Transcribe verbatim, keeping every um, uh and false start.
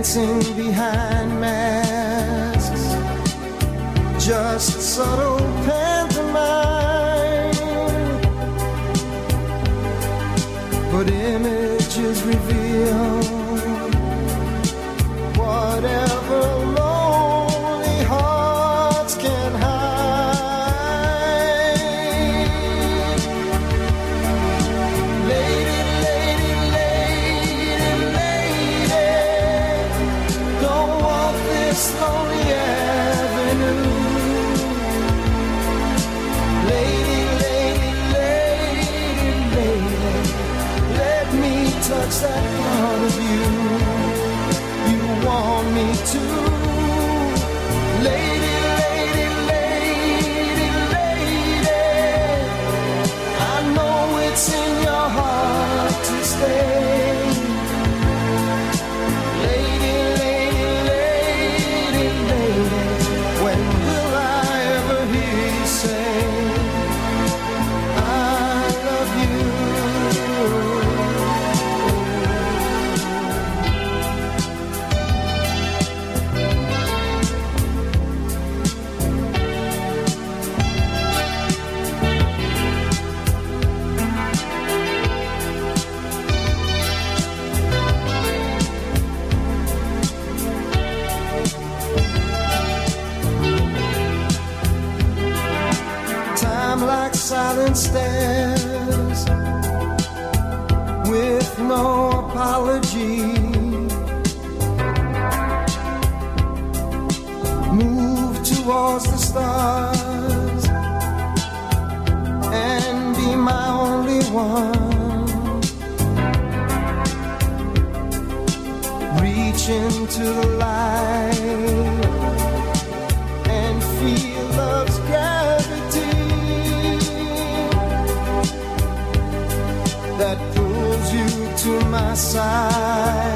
dancing behind masks, just subtle pantomime, but images reveal whatever lonely hearts can hide. Lady, lady, lady, lady, don't walk this lonely avenue. Lady, lady, lady, lady, let me touch that part of you you want me to. Lady, lady, lady, lady, I know it's in your heart to stay. Lady, lady, lady, lady, when will I ever hear you say I love you? Like silent stairs with no apology, move towards the stars and be my only one. Reach into the light and feel love's gravity that pulls you to my side.